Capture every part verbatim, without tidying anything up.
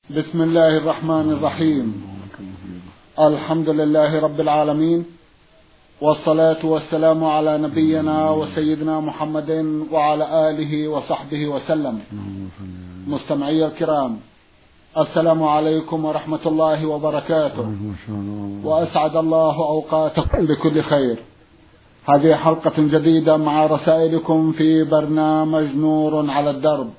بسم الله الرحمن الرحيم. الحمد لله رب العالمين، والصلاة والسلام على نبينا وسيدنا محمد وعلى آله وصحبه وسلم. مستمعي الكرام، السلام عليكم ورحمة الله وبركاته، وأسعد الله أوقاتكم بكل خير. هذه حلقة جديدة مع رسائلكم في برنامج نور على الدرب.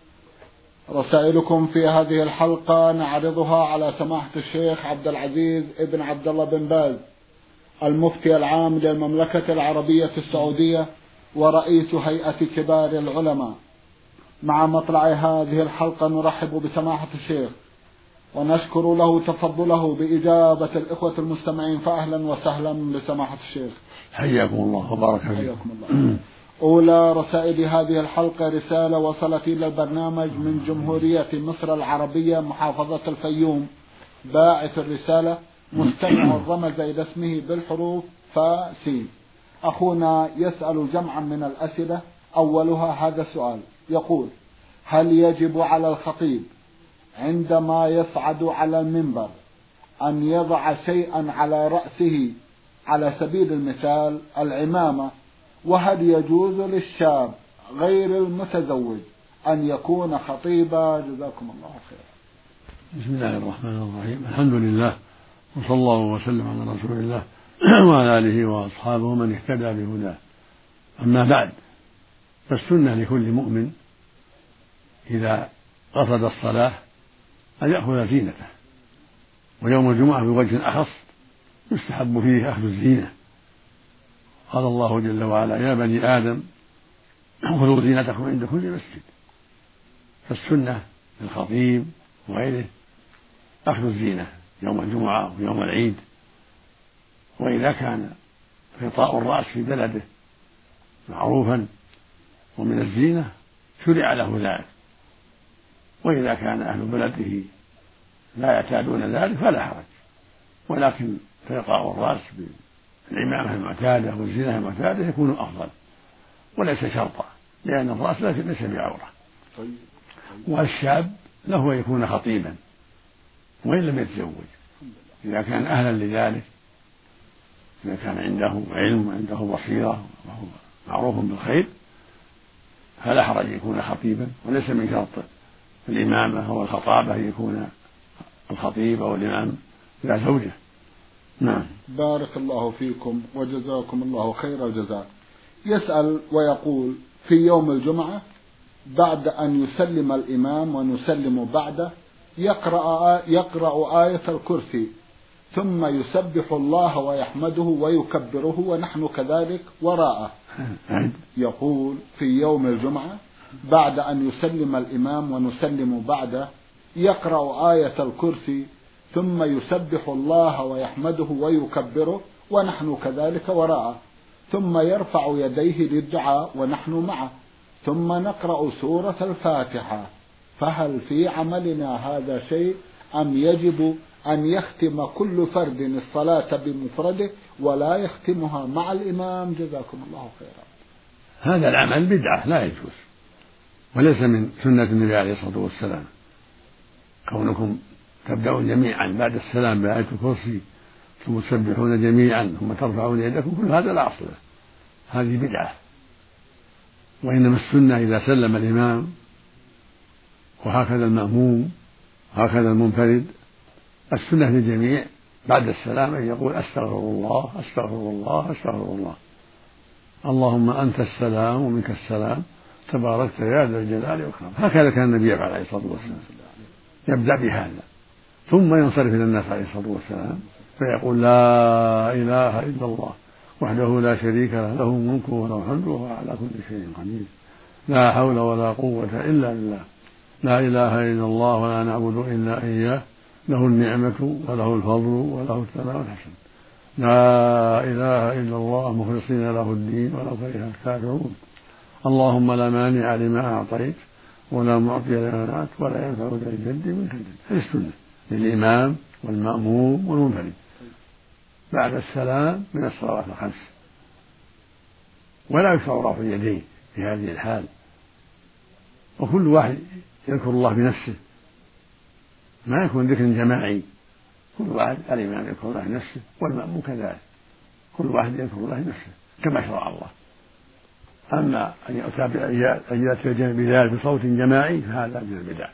رسائلكم في هذه الحلقة نعرضها على سماحة الشيخ عبد العزيز ابن عبد الله بن باز، المفتي العام للمملكة العربية السعودية ورئيس هيئة كبار العلماء. مع مطلع هذه الحلقة نرحب بسماحة الشيخ ونشكر له تفضله بإجابة الإخوة المستمعين، فأهلا وسهلا بسماحة الشيخ. حياكم الله وبارك فيكم الله. أولى رسائل هذه الحلقة رسالة وصلت إلى البرنامج من جمهورية مصر العربية محافظة الفيوم. باعث الرسالة مستمع رمز إلى اسمه بالحروف فاسين. أخونا يسأل جمعا من الأسئلة، أولها هذا السؤال يقول: هل يجب على الخطيب عندما يصعد على المنبر أن يضع شيئا على رأسه، على سبيل المثال العمامة؟ وهل يجوز للشاب غير المتزوج أن يكون خطيبا؟ جزاكم الله خيرا. بسم الله الرحمن الرحيم. الحمد لله، وصلى الله وسلم على رسول الله وعلى آله وأصحابه من اهتدى بهداه. أما بعد، فالسنة لكل مؤمن إذا قصد الصلاة أن يأخذ زينته، ويوم الجمعة بوجه أخص يستحب فيه أخذ الزينة. قال الله جل وعلا: يا بني آدم خذوا زينتكم عند كل مسجد. فالسنة للخطيب وغيره أخذ الزينة يوم الجمعة ويوم العيد. وإذا كان غطاء الرأس في بلده معروفا ومن الزينة شرع له ذلك، وإذا كان أهل بلده لا يعتادون ذلك فلا حرج، ولكن غطاء الرأس بالعمامة المعتادة والزينة المعتادة يكون أفضل وليس شرطا، لأن الرأس ليس بعورة. والشاب له يكون خطيبا وإن لم يتزوج، إذا كان أهلا لذلك، إذا كان عنده علم وعنده بصيرة وهو معروف بالخير فلا حرج يكون خطيبا، وليس من شرط الإمامة أو الخطابة يكون الخطيب أو الإمام لا زوجه. نعم. بارك الله فيكم وجزاكم الله خير الجزاء. يسأل ويقول: في يوم الجمعة بعد أن يسلم الإمام ونسلم بعده يقرأ, يقرأ آية الكرسي ثم يسبح الله ويحمده ويكبره ونحن كذلك وراءه. يقول: في يوم الجمعة بعد أن يسلم الإمام ونسلم بعده يقرأ آية الكرسي ثم يسبح الله ويحمده ويكبره ونحن كذلك وراءه، ثم يرفع يديه للدعاء ونحن معه، ثم نقرأ سورة الفاتحة. فهل في عملنا هذا شيء أم يجب أن يختم كل فرد الصلاة بمفرده ولا يختمها مع الإمام؟ جزاكم الله خيرا. هذا العمل بدعة لا يجوز، وليس من سنة النبي عليه الصلاة والسلام. كونكم تبدأون جميعا بعد السلام بآية الكرسي ثم تسبحون جميعا ثم ترفعون يدكم، كل هذا لا أصل له، هذه بدعة. وإنما السنة إذا سلم الإمام وهكذا المأموم وهكذا المنفرد، السنة للجميع بعد السلام أن يقول: أستغفر الله أستغفر الله أستغفر الله، اللهم أنت السلام ومنك السلام تباركت يا ذا الجلال والإكرام. هكذا كان النبي يفعل عليه الصلاة والسلام، يبدأ بهذا ثم ينصرف إلى الناس عليه الصلاة والسلام فيقول: لا إله إلا الله وحده لا شريك له، له الملك وله الحمد وهو على كل شيء قدير، لا حول ولا قوة إلا بالله، لا إله إلا الله ولا نعبد إلا إياه، له النعمة وله الفضل وله الثناء الحسن، لا إله إلا الله مخلصين له الدين ولو كره الكافرون، اللهم لا مانع لما أعطيت ولا معطي لما منعت ولا ينفع ذا الجد منك الجد. هذه السنة للإمام والمأموم والمنفرد بعد السلام من الصلوات الخمس. ولا يشرع رفع اليدين في هذه الحال، وكل واحد يذكر الله بنفسه ما يكون ذكر جماعي، كل واحد الإمام يذكر الله نفسه والمأموم كذلك، كل واحد يذكر الله نفسه كما شرع الله. أما أن يأتي الجمع بذلك بصوت جماعي فهذا من البدع،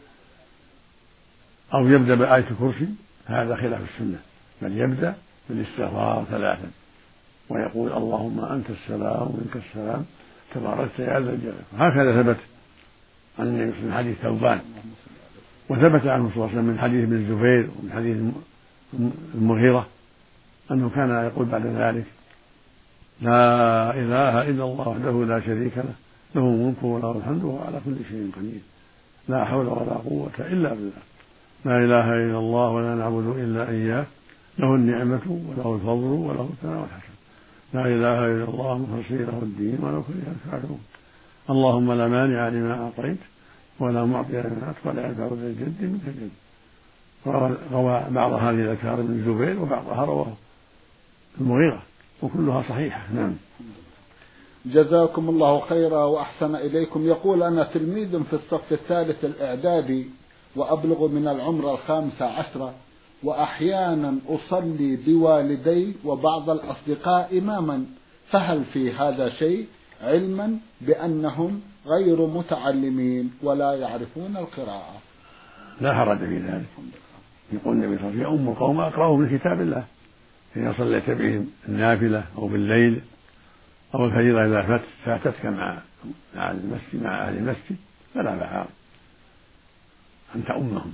أو يبدأ بآية الكرسي هذا خلاف السنة، بل يبدأ بالاستغفار ثلاثا ويقول اللهم أنت السلام ومنك السلام تباركت يا ذا الجلال. هكذا ثبت عن النبي من حديث ثوبان، وثبت عنه صلى الله عليه وسلم من حديث ابن الزبير ومن حديث المغيرة أنه كان يقول بعد ذلك لا إله إلا الله وحده لا شريك له له الملك وله الحمد وهو على كل شيء قدير لا حول ولا قوة إلا بالله لا إله إلا الله ولا نعبد إلا إياه له النعمة وله الفضل وله الثناء والحسن لا إله إلا الله مخلصين له الدين ولو كره الكافرون اللهم لا مانع لما أعطيت ولا معطي لما أعطيت ولا ينفع ذا الجد منك الجد. روى بعض هذه الأذكار ابن الزبير وبعضها رواه المغيرة وكلها صحيحة. نعم. جزاكم الله خيرا وأحسن إليكم. يقول أنا تلميذ في الصف الثالث الإعدادي وأبلغ من العمر الخامسة عشرة، وأحيانا أصلي بوالدي وبعض الأصدقاء إماما، فهل في هذا شيء علما بأنهم غير متعلمين ولا يعرفون القراءة؟ لا حرج في ذلك. يقول النبي صلى الله عليه وسلم أم القوم أقرأهم من كتاب الله، إذا صليت بهم النافلة أو بالليل أو الفريضة إذا فاتتك مع مع المسجد مع أهل المسجد فلا بأس أنت أمهم.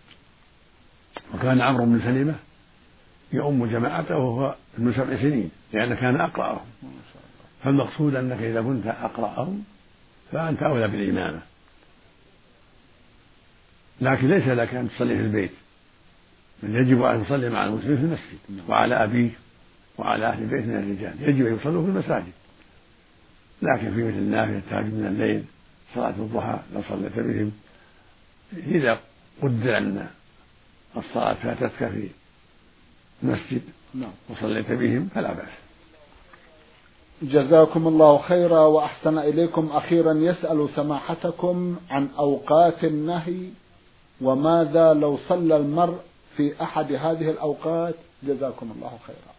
وكان عمرو بن سلمة يؤم جماعته وهو ابن سبع سنين لأنه كان أقرأهم، فالمقصود أنك إذا كنت أقرأهم فأنت أولى بالإمامة، لكن ليس لك أن تصلي في البيت، بل يجب أن تصلي مع المسلمين في المسجد، وعلى أبيك وعلى أهل البيت من الرجال يجب أن يصلوا في المساجد، لكن في مثل النافلة التهجد من الليل صلاة الضحى لو صليت بهم إذا قدر أن الصلاة فاتتك في المسجد وصليت بهم فلا بأس. جزاكم الله خيرا وأحسن إليكم. أخيرا يسأل سماحتكم عن أوقات النهي، وماذا لو صلى المرء في أحد هذه الأوقات؟ جزاكم الله خيرا.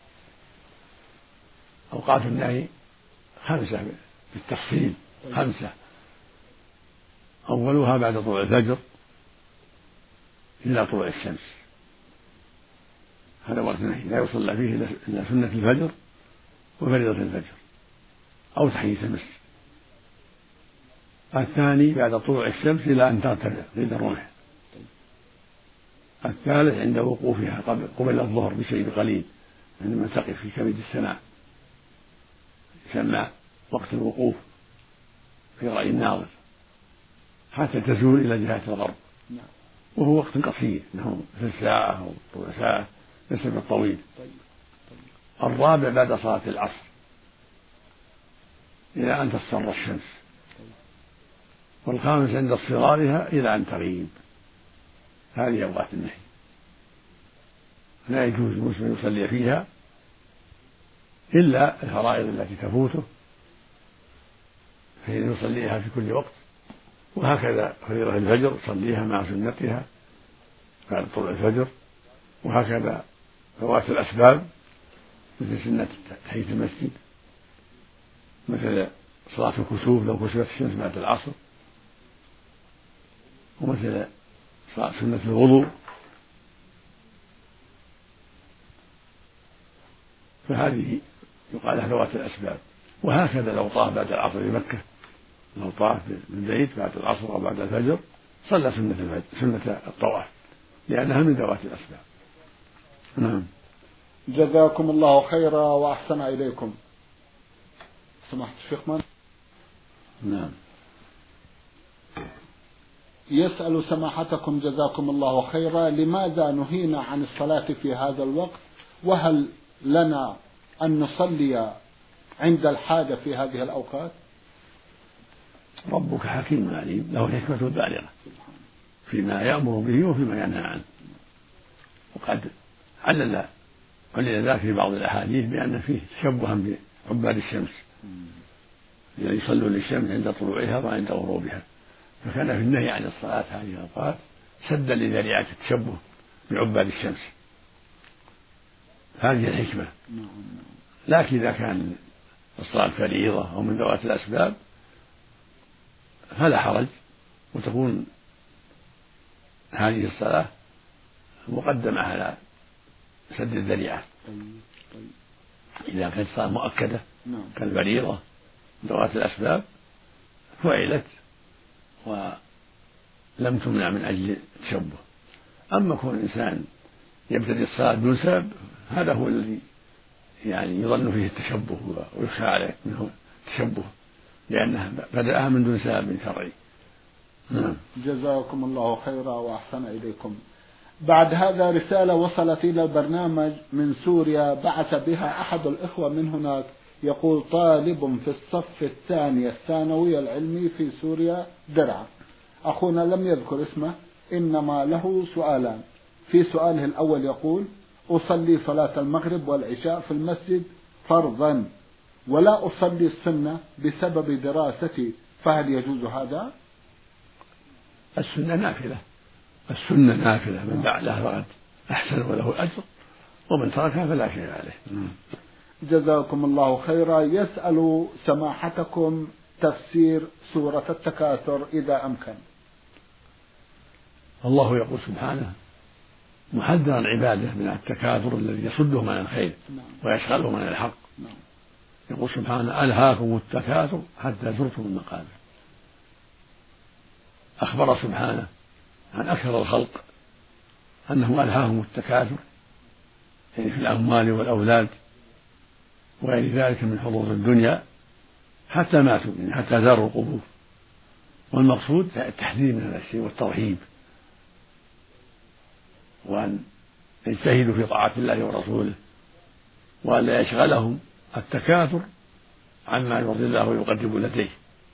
أوقات النهي خمسة بالتفصيل، خمسة. أولها بعد طلوع الفجر إلى طلوع الشمس، هذا وقت النهي لا يصلى فيه إلا سنة الفجر وفريضة الفجر أو تحية المسجد. الثاني بعد طلوع الشمس إلى أن ترتفع قيد الرمح. الثالث عند وقوفها قبل, قبل الظهر بشيء قليل عندما تقف في كبد السماء يسمى وقت الوقوف في رأي الناظر حتى تزول إلى جهة الغرب، وهو وقت قصير انه في ساعة أو ربع ساعة ليس بالطويل. الرابع بعد صلاة العصر إلى أن تصفر الشمس، والخامس عند اصفرارها إلى أن تغيب. هذه أوقات النهي لا يجوز المسلم يصلي فيها إلا الفرائض التي تفوته فإن يصليها في كل وقت، وهكذا فريضة الفجر يصليها مع سنتها بعد طلوع الفجر، وهكذا فوات الأسباب مثل سنة تحية المسجد، مثل صلاة الكسوف لو كسفت الشمس بعد العصر، ومثل صلاة سنة الوضوء. فهذه يقال لها فوات الأسباب. وهكذا لو طاف بعد العصر في مكة، لو طاف بالبيت بعد العصر أو بعد الفجر صلى سنة الفجر سنة الطواف لأنها من ذوات الأسباب. نعم. جزاكم الله خيرا وأحسن إليكم. سمحت الشيخ من؟ نعم. يسأل سماحتكم جزاكم الله خيرا لماذا نهينا عن الصلاة في هذا الوقت، وهل لنا أن نصلي عند الحاجة في هذه الأوقات؟ ربك حكيم عليم له الحكمة البالغة فيما يأمر به وفيما ينهى عنه، وقد علل علل ذلك في بعض الأحاديث بأن فيه تشبها بعباد الشمس الذين يصلون للشمس عند طلوعها وعند غروبها، فكان في النهي عن الصلاة هذه الأوقات سدا لذريعة التشبه بعباد الشمس، هذه الحكمة. لكن إذا كان الصلاة فريضة أو من ذوات الأسباب فلا حرج، وتكون هذه الصلاة مقدمة على سد الذريعة إذا كانت صلاة مؤكدة كالفريضة ذوات الأسباب فعلت ولم تمنع من أجل التشبه. أما كون الإنسان يبتدي الصلاة بدون سبب هذا هو الذي يعني يظن فيه التشبه ويخشى عليه منه التشبه، لأنها بدأها من دون سبب شرعي. نعم. جزاكم الله خيرا وأحسن إليكم. بعد هذا رسالة وصلت إلى البرنامج من سوريا بعث بها أحد الإخوة من هناك، يقول: طالب في الصف الثاني الثانوي العلمي في سوريا درعا. أخونا لم يذكر اسمه، إنما له سؤالان. في سؤاله الأول يقول: أصلي صلاة المغرب والعشاء في المسجد فرضا ولا أصلي السنة بسبب دراستي، فهل يجوز هذا؟ السنة نافلة، السنة نافلة، من فعلها فقد أحسن وله الأجر، ومن تركها فلا شيء عليه. جزاكم الله خيرا. يسأل سماحتكم تفسير سورة التكاثر إذا أمكن. الله يقول سبحانه محذرا عباده من التكاثر الذي يصدهم عن الخير ويشغلهم عن الحق. يقول سبحانه: ألهاكم التكاثر حتى زرتم المقابر. أخبر سبحانه عن أكثر الخلق أنه ألهاهم التكاثر يعني في الأموال والأولاد وغير ذلك من حظوظ الدنيا حتى ماتوا، يعني حتى زاروا القبور. والمقصود التحذير من هذا الشيء والترهيب، وأن يجتهدوا في طاعة الله ورسوله، وأن لا يشغلهم التكاثر عما يرضي الله ويقرب لديه.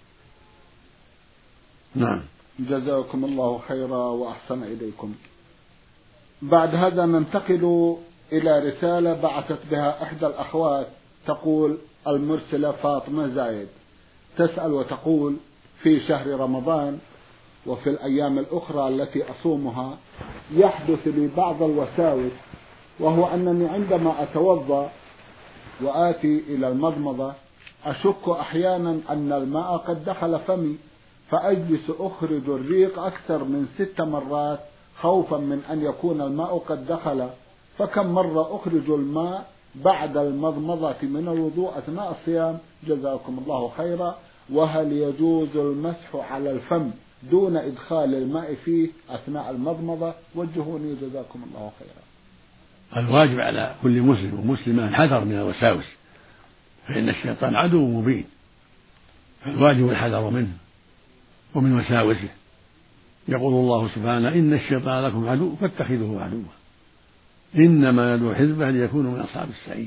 نعم. جزاكم الله خيرا وأحسن إليكم. بعد هذا ننتقل إلى رسالة بعثت بها إحدى الأخوات، تقول المرسلة فاطمة زايد، تسأل وتقول: في شهر رمضان وفي الأيام الأخرى التي أصومها يحدث لي بعض الوساوس، وهو أنني عندما أتوضأ وآتي إلى المضمضة أشك أحيانا أن الماء قد دخل فمي، فأجلس أخرج الريق أكثر من ست مرات خوفا من أن يكون الماء قد دخل، فكم مرة أخرج الماء بعد المضمضة من الوضوء أثناء الصيام؟ جزاكم الله خيرا. وهل يجوز المسح على الفم دون إدخال الماء فيه أثناء المضمضة؟ وجهوني جزاكم الله خيرا. الواجب على كل مسلم ومسلمة الحذر من الوساوس، فإن الشيطان عدو مبين، فالواجب الحذر منه ومن وساوسه. يقول الله سبحانه: إن الشيطان لكم عدو فاتخذوه عدوا إنما يدعو حزبه ليكونوا من أصحاب السعير.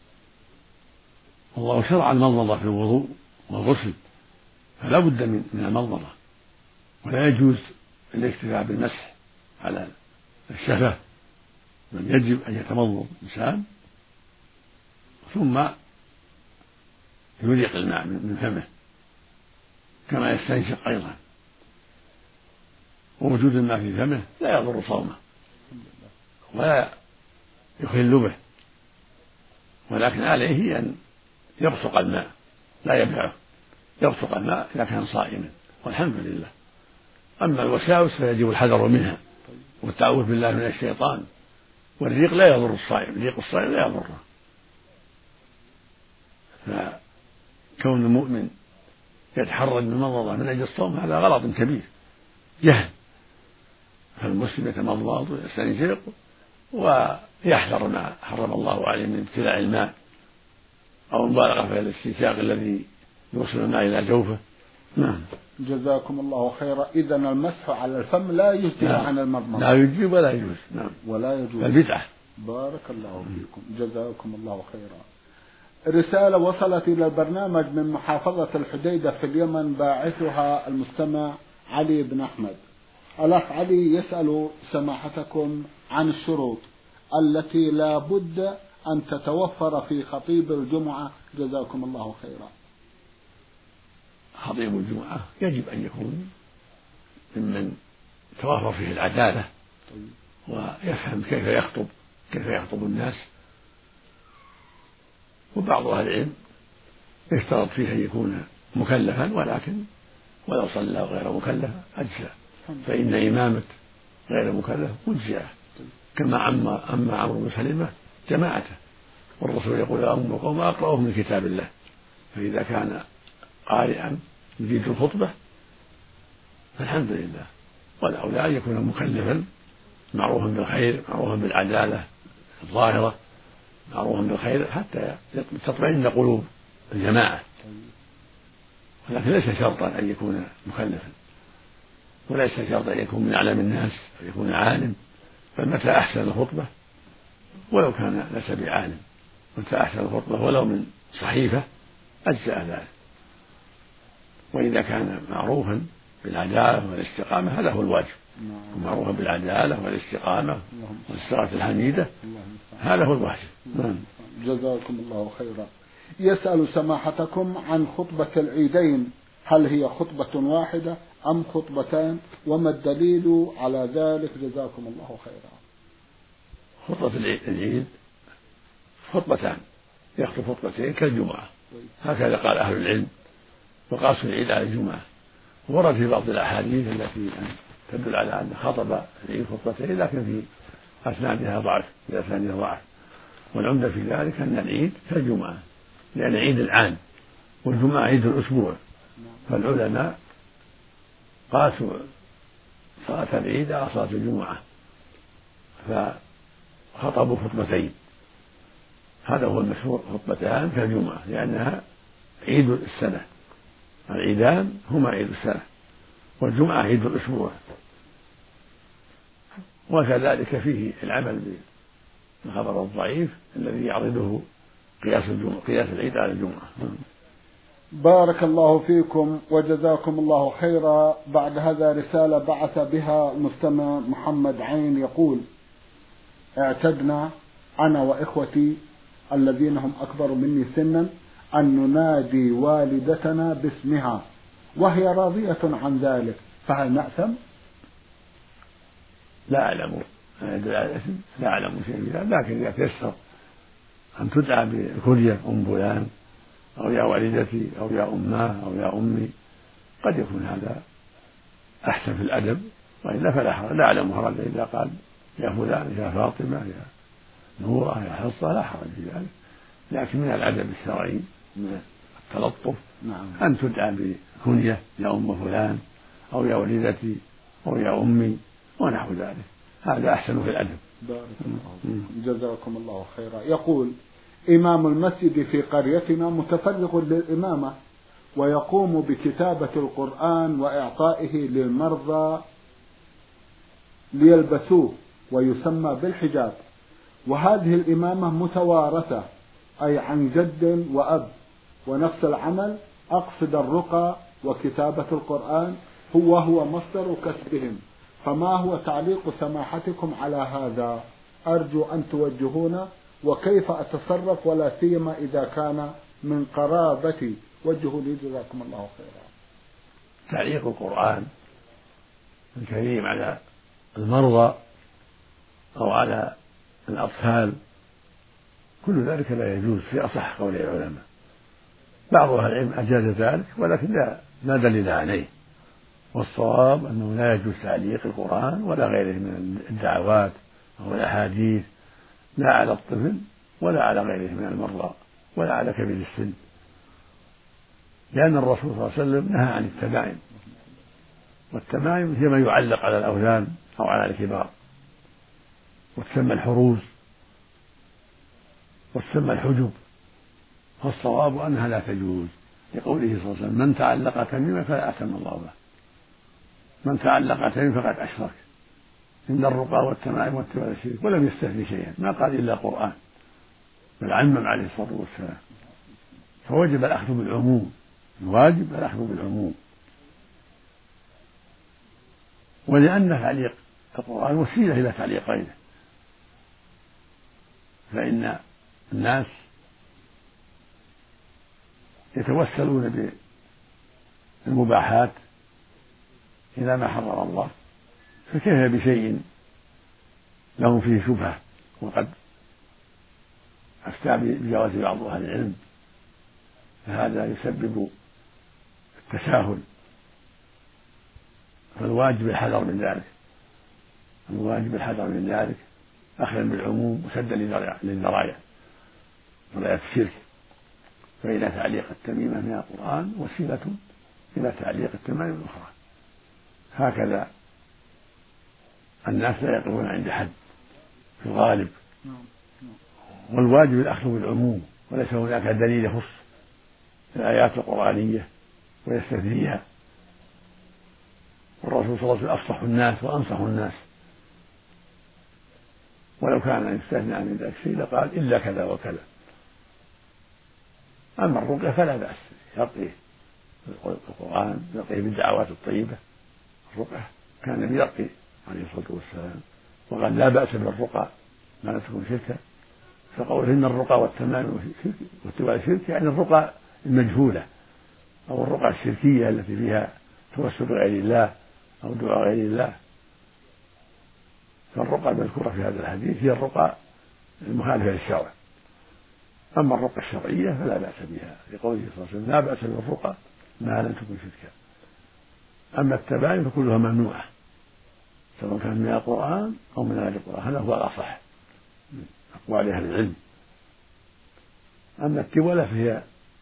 والله شرع المضمضة في الوضوء والغسل، فلا بد من المضمضة، ولا يجوز الاكتفاء بالمسح على الشفة، بل يجب أن يتمضمض الإنسان ثم يريق الماء من فمه كما يستنشق أيضا. ووجود الماء في فمه لا يضر صومه ولا يخل به، ولكن عليه أن يبصق الماء لا يبلعه، يبصق الماء إذا كان صائما، والحمد لله. أما الوساوس فيجب الحذر منها والتعوذ بالله من الشيطان. والريق لا يضر الصائم، ريق الصائم لا يضره. فكون المؤمن يتحرج من المضمضة من أجل الصوم هذا غلط كبير، جهل. فالمسلم يتمضمض ويستنشق ويحذر ما حرم الله عليه من ابتلاع الماء أو المبالغة في الاستنشاق الذي يوصل الماء إلى جوفه. نعم. جزاكم الله خيرا. إذا المسح على الفم لا يجزي عن المضمضة، لا يجزي ولا يجوز. نعم. ولا يجوز، البدعة. بارك الله فيكم، جزاكم الله خيرا. رسالة وصلت إلى البرنامج من محافظة الحديدة في اليمن، باعثها المستمع علي بن أحمد. الأخ علي يسأل سماحتكم عن الشروط التي لا بد أن تتوفر في خطيب الجمعة، جزاكم الله خيرا. خطيب الجمعة يجب أن يكون ممن توافر فيه العدالة ويفهم كيف يخطب كيف يخطب الناس. وبعض أهل العلم يشترط فيه أن يكون مكلفا، ولكن ولو صلى غير مكلف أجزى، فإن إمامة غير مكلف مجزئة، كما أما أما عمرو بن سلمة جماعته، والرسول يقول يا أم القوم أقرأهم من كتاب الله، فإذا كان قارئا يجيد الخطبة فالحمد لله. والأولى أن يكون مكلفا معروفا بالخير معروفا بالعدالة الظاهرة معروفا بالخير حتى تطمئن قلوب الجماعة، ولكن ليس شرطا أن يكون مكلفا، وليس شرطا أن يكون من أعلم الناس أو يكون عالم، بل متى أحسن الخطبة ولو كان ليس بعالم، متى أحسن الخطبة ولو من صحيفة أجزأ ذلك. وإذا كان معروفا بالعدالة والاستقامة هذا هو الواجب، معروفا بالعدالة والاستقامة والصلاة الحميدة هذا هو الواجب. نعم. جزاكم الله خيرا. يسأل سماحتكم عن خطبة العيدين، هل هي خطبة واحدة أم خطبتان، وما الدليل على ذلك؟ جزاكم الله خيرا. خطبة العيد خطبتان، يخطب خطبتين كالجمعة، هكذا قال أهل العلم، وقاسوا العيد على الجمعة. ورد في بعض الأحاديث التي تدل على أن خطب العيد خطبتين، لكن في أسنادها ضعف في أسنادها ضعف، والعمدة في ذلك أن العيد كالجمعة، لأن عيد العام والجمعة عيد الأسبوع، فالعلماء قاسوا صلاة العيد على صلاة الجمعة فخطبوا خطبتين، هذا هو المشهور، خطبتان كالجمعة، لأنها عيد السنة، العيدان هما عيد السنة، والجمعة عيد الأسبوع، وكذلك فيه العمل بالخبر الضعيف الذي يعرضه قياس الجمعة قياس العيد على الجمعة. بارك الله فيكم وجزاكم الله خيرا. بعد هذا رسالة بعث بها المستمع محمد عين يقول: اعتدنا أنا وإخوتي الذين هم أكبر مني سنا أن ننادي والدتنا باسمها وهي راضية عن ذلك، فهل نأثم؟ لا أعلم لا أعلم شيء، لكن إذا تيسر أن تدعى بالكنية أم فلان أو يا والدتي أو يا أماه أو يا أمي قد يكون هذا أحسن في الأدب، وإلا فلا حرج، لا أعلم حرج إذا قال يا فلان يا فاطمة يا نورة يا حصة، لا حرج في ذلك، لكن من الأدب الشرعي من التلطف نعم. أن تدعى بكنية يا أم فلان أو يا والدتي أو يا أمي ونحو ذلك، هذا أحسن في الأدب. بارك الله. جزاكم الله خيرا. يقول: إمام المسجد في قريتنا متفرغ للإمامة ويقوم بكتابة القرآن وإعطائه للمرضى ليلبسوه ويسمى بالحجاب، وهذه الإمامة متوارثة أي عن جد وأب، ونفس العمل أقصد الرقى وكتابة القرآن هو هو مصدر كسبهم، فما هو تعليق سماحتكم على هذا؟ أرجو أن توجهونا وكيف أتصرف، ولا سيما إذا كان من قرابتي، وجهوا لي جزاكم الله خيرا. تعليق القرآن الكريم على المرضى أو على الأطفال كل ذلك لا يجوز في أصح قول العلماء، بعض أهل العلم أجاز ذلك ولكن لا لا دليل عليه، والصواب أنه لا يجوز تعليق القرآن ولا غيره من الدعوات أو الأحاديث لا على الطفل ولا على غيره من المرضى ولا على كبير السن، لأن الرسول صلى الله عليه وسلم نهى عن التمائم، والتمائم هي ما يعلق على الأوثان أو على الكبار، وتسمى الحروز وتسمى الحجب، فالصواب أنها لا تجوز، لقوله صلى الله عليه وسلم: من تعلق تميمة فلا أتم الله به، من تعلق تميمة فقد أشرك. إن الرقى والتمائم والتمائم الشرك، ولم يستثني شيئا، ما قال إلا قرآن، بل عمم عليه الصلاة والسلام، فوجب الأخذ بالعموم، الواجب الأخذ بالعموم، ولأن تعليق القرآن وسيلة إلى تعليق غيره، فإن الناس يتوسلون بالمباحات إلى ما حرم الله، فكيف بشيء لهم فيه شبهة وقد أفتى بجواز بعض أهل العلم، فهذا يسبب التساهل، فالواجب الحذر من ذلك، الواجب الحذر من ذلك أخذا بالعموم وسدا للذرايع ذرايع الشرك، فإلى تعليق التميمة من القرآن وسيلة إلى تعليق التمائم الأخرى. هكذا الناس لا يقفون عند حد في الغالب، والواجب الأخذ بالعموم وليس هناك دليل يخص الآيات القرآنية ويستثنيها. والرسول صلى الله عليه وسلم أفصح الناس وأنصح الناس، ولو كان يستثنى من ذلك شيء لقال إلا كذا وكذا. أما الرقية فلا بأس، يرقي القرآن، يرقي بالدعوات الطيبة. الرقية كان النبي يرقي عليه الصلاة والسلام وقال لا بأس بالرقى ما لا تكون شركا، فقوله إن الرقى والتمام واتباع الشرك يعني الرقى المجهولة أو الرقى الشركية التي فيها توسل غير الله أو دعاء غير الله. فالرقى المذكورة في هذا الحديث هي الرقى المخالفة للشرع. أما الرقى الشرعية فلا بأس بها، لقوله صلى الله عليه وسلم لا بأس بالرقى ما لم تكن شركا. أما التباين فكلها ممنوعة سواء كان من القرآن أو من غير القرآن، هذا هو الأصح من أقوال أهل العلم. أما التولة فهي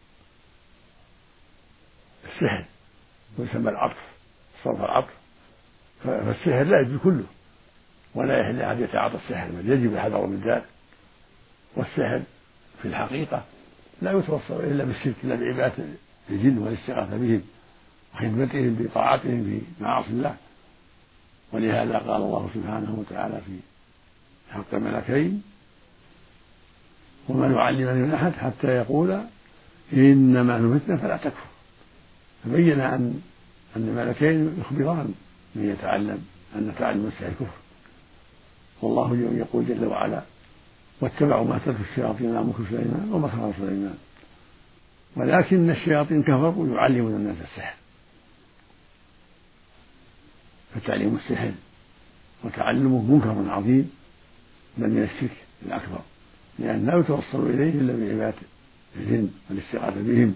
السحر ويسمى العطف، صرف العطف، فالسحر لا يجوز كله ولا يحل أحد يتعاطى السحر، بل يجب الحذر من ذلك. والسحر في الحقيقة لا يتوصل إلا بالشرك، إلا بعبادة الجن والاستغاثة بهم وخدمتهم بطاعتهم في معاصي الله. ولهذا قال الله سبحانه وتعالى في حق الملكين وما نعلمان من أحد حتى يقولا إنما نحن فتنة فلا تكفر، فبين أن أن الملكين يخبران من يتعلم أن تعلم السحر كفر. والله يقول جل وعلا واتبعوا ما تتلو الشياطين على ملك سليمان وما كفر سليمان ولكن الشياطين كفروا يعلمون الناس السحر. فتعليم السحر وتعلمه منكر عظيم بل من الشرك الأكبر، لأن لا يتوصل إليه إلا بعبادة الجن والاستغاثة بهم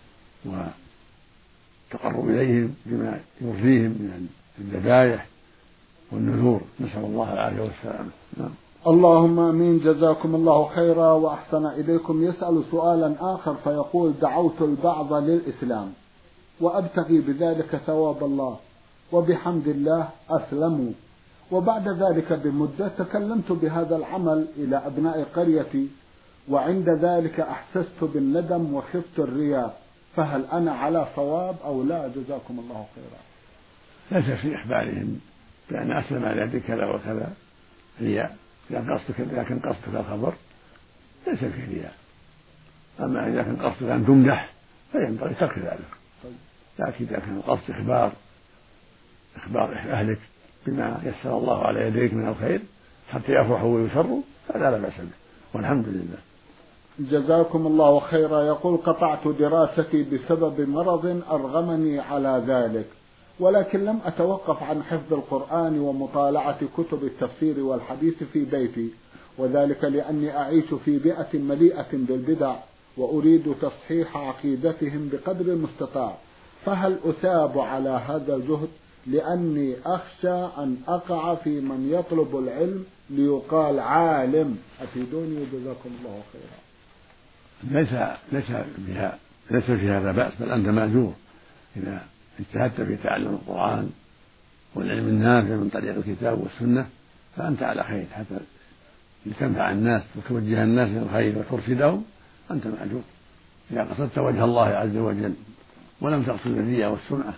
والتقرب إليهم بما يرضيهم من الذبائح والنذور، نسأل الله العافية والسلامة. نعم. اللهم آمين. جزاكم الله خيرا وأحسن إليكم. يسأل سؤالا آخر فيقول دعوت البعض للإسلام وأبتغي بذلك ثواب الله وبحمد الله أسلموا، وبعد ذلك بمدة تكلمت بهذا العمل إلى أبناء قريتي وعند ذلك أحسست بالندم وخفت الرياء، فهل أنا على صواب أو لا؟ جزاكم الله خيرا. ليس في إخبارهم بأن أسلم على يد كذا وكذا رياء، لكن قصدك الخبر ليس فيه رياء. أما إذا كان قصدك أن تمدح فينبغي ترك ذلك، لكن إذا كان قصد إخبار إخبار أهلك بما يسر الله على يديك من الخير حتى يفرحوا ويسروا فلا لا بأس به، والحمد لله. جزاكم الله خيرا. يقول قطعت دراستي بسبب مرض أرغمني على ذلك، ولكن لم أتوقف عن حفظ القرآن ومطالعة كتب التفسير والحديث في بيتي، وذلك لأني أعيش في بيئة مليئة بالبدع وأريد تصحيح عقيدتهم بقدر المستطاع، فهل أثاب على هذا الجهد؟ لأني أخشى أن أقع في من يطلب العلم ليقال عالم، أفيدوني وجزاكم الله خيرا. ليس ليس بها ليس في هذا بأس، بل أنت مأجور إذا اجتهدت في تعلم القرآن والعلم النافع من طريق الكتاب والسنة، فأنت على خير حتى لتنفع الناس وتوجه الناس إلى الخير وترشدهم، أنت مأجور إذا قصدت وجه الله عز وجل ولم تقصد الرياء والسمعة.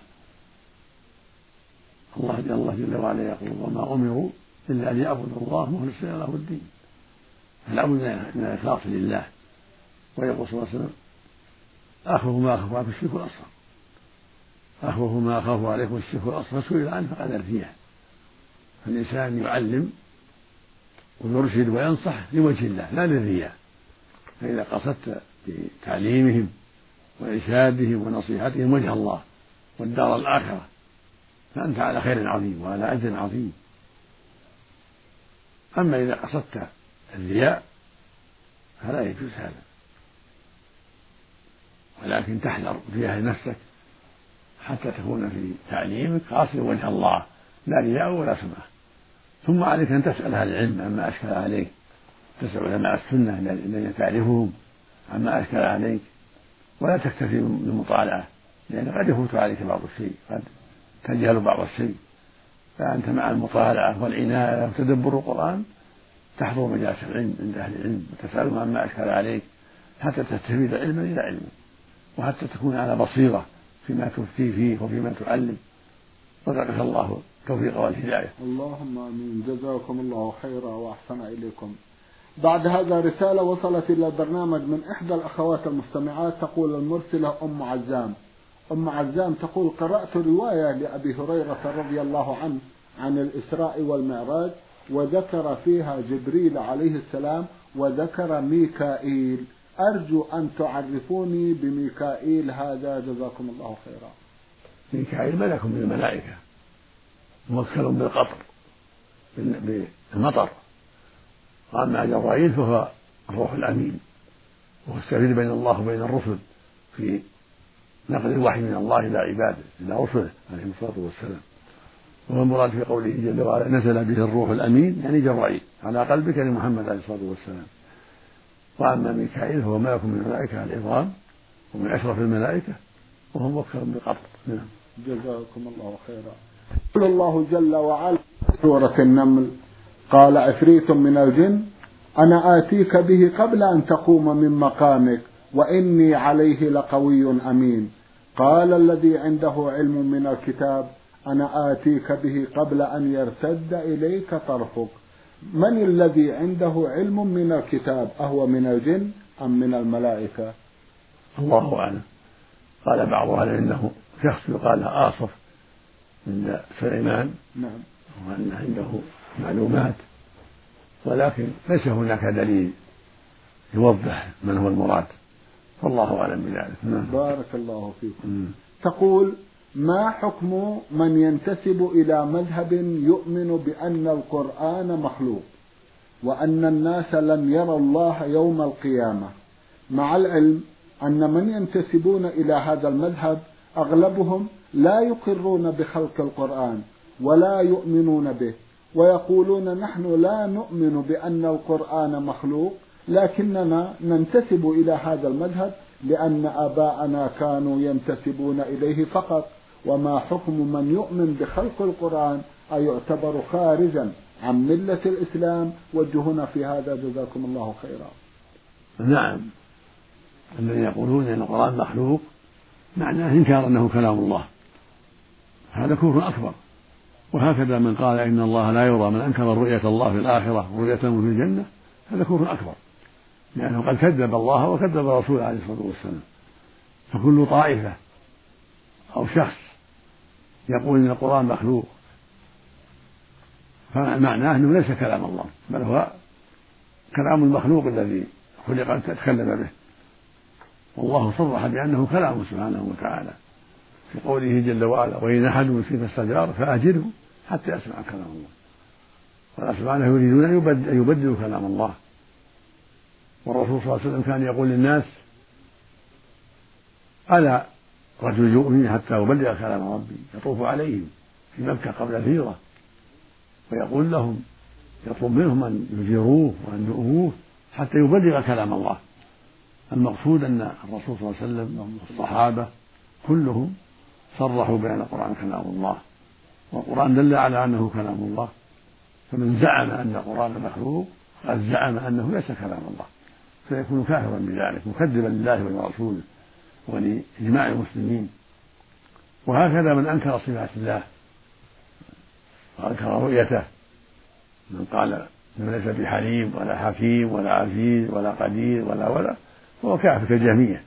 الله الله جل وعلا يقول وما أمروا إلا أن يعبدوا الله مخلصين له الدين، فلا بد من الإخلاص لله. ويقول صلى الله عليه وسلم أخوف ما أخاف عليكم الشرك الأصغر، أخوف ما أخاف عليكم الشرك الأصغر، فسئل عنه فقال الرياء. فالإنسان يعلم ويرشد وينصح لوجه الله لا للرياء، فإذا قصدت بتعليمهم وإرشادهم ونصيحتهم وجه الله والدار الآخرة فأنت على خير عظيم وعلى أجر عظيم. أما إذا قصدت الرياء فلا يجوز هذا، ولكن تحذر وتجاهد نفسك حتى تكون في تعليمك قاصد وجه الله لا رياء ولا سمعة. ثم عليك أن تسأل أهل العلم عما أشكل عليك، تسأل علماء السنة الذين تعرفهم عما أشكل عليك، ولا تكتفي بالمطالعة، لأن قد يفوت عليك بعض الشيء، قد تجهل بعض الشيء، فأنت مع المطالعة والعناية وتدبر القرآن تحضر مجالس العلم عند أهل العلم وتسألهم عما أشكل عليك حتى تستفيد علما إلى علم، وحتى تكون على بصيرة فيما تفتي فيه وفيما تعلم، رزقك الله التوفيق والهداية. اللهم آمين. جزاكم الله خيرا وأحسن إليكم. بعد هذا رسالة وصلت إلى البرنامج من إحدى الأخوات المستمعات، تقول المرسلة أم عزام. أم عزام تقول: قرأت رواية لأبي هريرة رضي الله عنه عن الإسراء والمعراج، وذكر فيها جبريل عليه السلام وذكر ميكائيل، أرجو أن تعرفوني بميكائيل هذا جزاكم الله خيرا. ميكائيل ملك من الملائكة موكل بالقطر بالمطر، وأما جبرائيل فهو الروح الأمين، وهو السفير بين الله وبين الرسل في نقل الوحي من الله إلى عباده إلى رسله عليهم الصلاة والسلام. وهو المراد في قوله جل وعلا: نزل به الروح الأمين، يعني جبرائيل على قلبك لمحمد عليه الصلاة والسلام. وأما ميكائيل فهو ملك من الملائكة العظام ومن أشرف الملائكة، وهو موكل بالقطر. نعم. جزاكم الله خيرا. قال الله جل وعلا في سورة النمل: قال عفريت من الجن أنا آتيك به قبل أن تقوم من مقامك وإني عليه لقوي أمين. قال الذي عنده علم من الكتاب أنا آتيك به قبل أن يرتد إليك طرفك. من الذي عنده علم من الكتاب؟ أهو من الجن أم من الملائكة؟ الله أعلم. قال بعض أهل إنه شخص يقال آصف من سليمان، نعم، وأن عنده معلومات، ولكن ليس هناك دليل يوضح من هو المراد، فالله أعلم بذلك. بارك الله فيكم. م. تقول: ما حكم من ينتسب إلى مذهب يؤمن بأن القرآن مخلوق وأن الناس لن يروا الله يوم القيامة، مع العلم أن من ينتسبون إلى هذا المذهب أغلبهم لا يقرون بخلق القرآن ولا يؤمنون به، ويقولون نحن لا نؤمن بأن القرآن مخلوق، لكننا ننتسب إلى هذا المذهب لأن آباءنا كانوا ينتسبون إليه فقط. وما حكم من يؤمن بخلق القرآن أيعتبر خارجا عن ملة الإسلام؟ وجهنا في هذا جزاكم الله خيرا. نعم، الذين يقولون أن القرآن مخلوق معناه إنكار أنه كلام الله، هذا كفر أكبر. وهكذا من قال إن الله لا يرى، من أنكر رؤية الله في الآخرة ورؤيته في الجنة، هذا كفر أكبر، لأنه قد كذب الله وكذب رسوله عليه الصلاة والسلام. فكل طائفة أو شخص يقول إن القرآن مخلوق فمعناه أنه ليس كلام الله، بل هو كلام المخلوق الذي خلق أن تتكلم به، والله صرح بأنه كلامه سبحانه وتعالى في قوله جل وعلا: وإن أحد يشرك استجار فأجره حتى يسمع كلام الله. والله سبحانه يريدون أن يبدلوا كلام الله. والرسول صلى الله عليه وسلم كان يقول للناس: ألا رجل يؤمن حتى يبلغ كلام ربي، يطوف عليهم في مكة قبل الهجرة ويقول لهم، يطلب منهم أن يجيروه وأن يؤووه حتى يبلغ كلام الله. المقصود أن الرسول صلى الله عليه وسلم والصحابة كلهم صرحوا بأن القرآن كلام الله، والقرآن دل على أنه كلام الله. فمن زعم أن القرآن مخلوق قد زعم أنه ليس كلام الله، فيكون كافرا بذلك مكذبا لله ولرسوله ولإجماع المسلمين. وهكذا من أنكر صفات الله وأنكر رؤيته، من قال إنه ليس بحليم ولا حكيم ولا عزيز ولا قدير ولا ولا فهو كافر كالجهمية.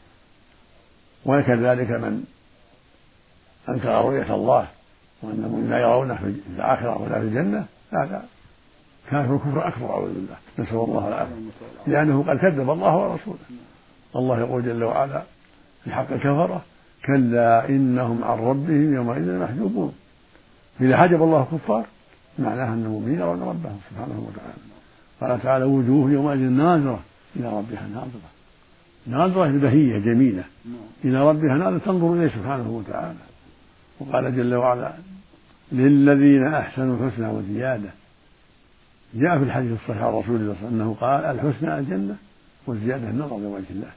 وكذلك من أنكر رؤية الله وأنهم لا يرونه في الآخرة ولا في الجنة، هذا كافر كفر أكبر أعوذ بالله، نسأل الله العافية، لأنه قد كذب الله ورسوله. الله يقول جل وعلا في حق الكفرة: كلا إنهم عن ربهم يومئذ محجوبون. إذا حجب الله الكفار معناها أن المؤمنين يرون ربهم سبحانه وتعالى. قال تعالى وجوه يومئذ ناظرة إلى ربها ناظرة، ناظرة البهية جميلة إلى ربها ناظرة تنظر إليه سبحانه وتعالى. وقال جل وعلا للذين أحسنوا الحسنى وزيادة. جاء في الحديث الصحيح عن رسول الله أنه قال الحسنى الجنة والزيادة النظر لوجه الله.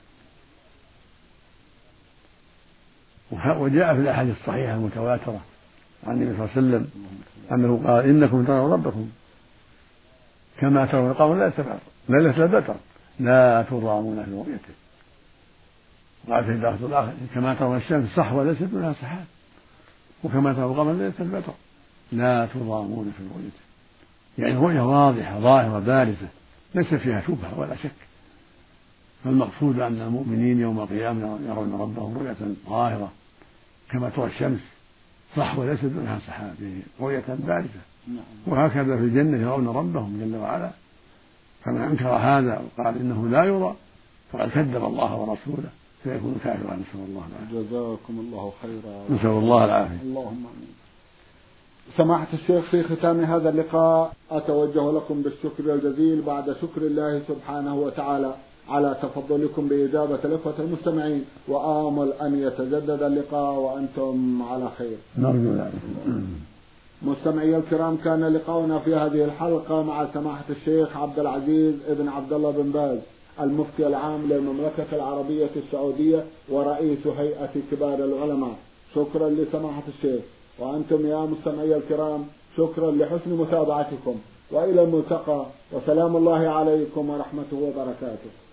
وجاء في الأحاديث الصحيحة المتواترة عن النبي صلى الله عليه وسلم أنه قال إنكم ترون ربكم كما ترون قوم ليلة البدر لا تضامون في رؤيته. قال في اللفظ الآخر كما ترون الشمس صحوة ليست منها سحاب وكما ترون القمر ليلة البدر لا تضامون في رؤيته. يعني رؤية واضحة ظاهرة بارزة ليس فيها شبهة ولا شك. فالمقصود أن المؤمنين يوم القيامة يرون ربهم رؤية ظاهرة كما ترى الشمس صحوة ليست منها سحاب رؤية بارزة. وهكذا في الجنة يرون ربهم جل وعلا. فمن أنكر هذا وقال إنه لا يرى فقد كذب الله ورسوله فيكون كافرا. نسأل الله العافية. جزاكم الله خيرا. نسأل الله العافية. اللهم آمين. سماحة الشيخ في ختام هذا اللقاء أتوجه لكم بالشكر الجزيل بعد شكر الله سبحانه وتعالى على تفضلكم بإجابة الإخوة المستمعين، وآمل أن يتجدد اللقاء وأنتم على خير. نرجو ذلك. مستمعي الكرام، كان لقاؤنا في هذه الحلقة مع سماحة الشيخ عبد العزيز ابن عبد الله بن باز المفتي العام للمملكة العربية السعودية ورئيس هيئة كبار العلماء. شكرا لسماحة الشيخ، وأنتم يا مستمعي الكرام شكرا لحسن متابعتكم، وإلى الملتقى، وسلام الله عليكم ورحمته وبركاته.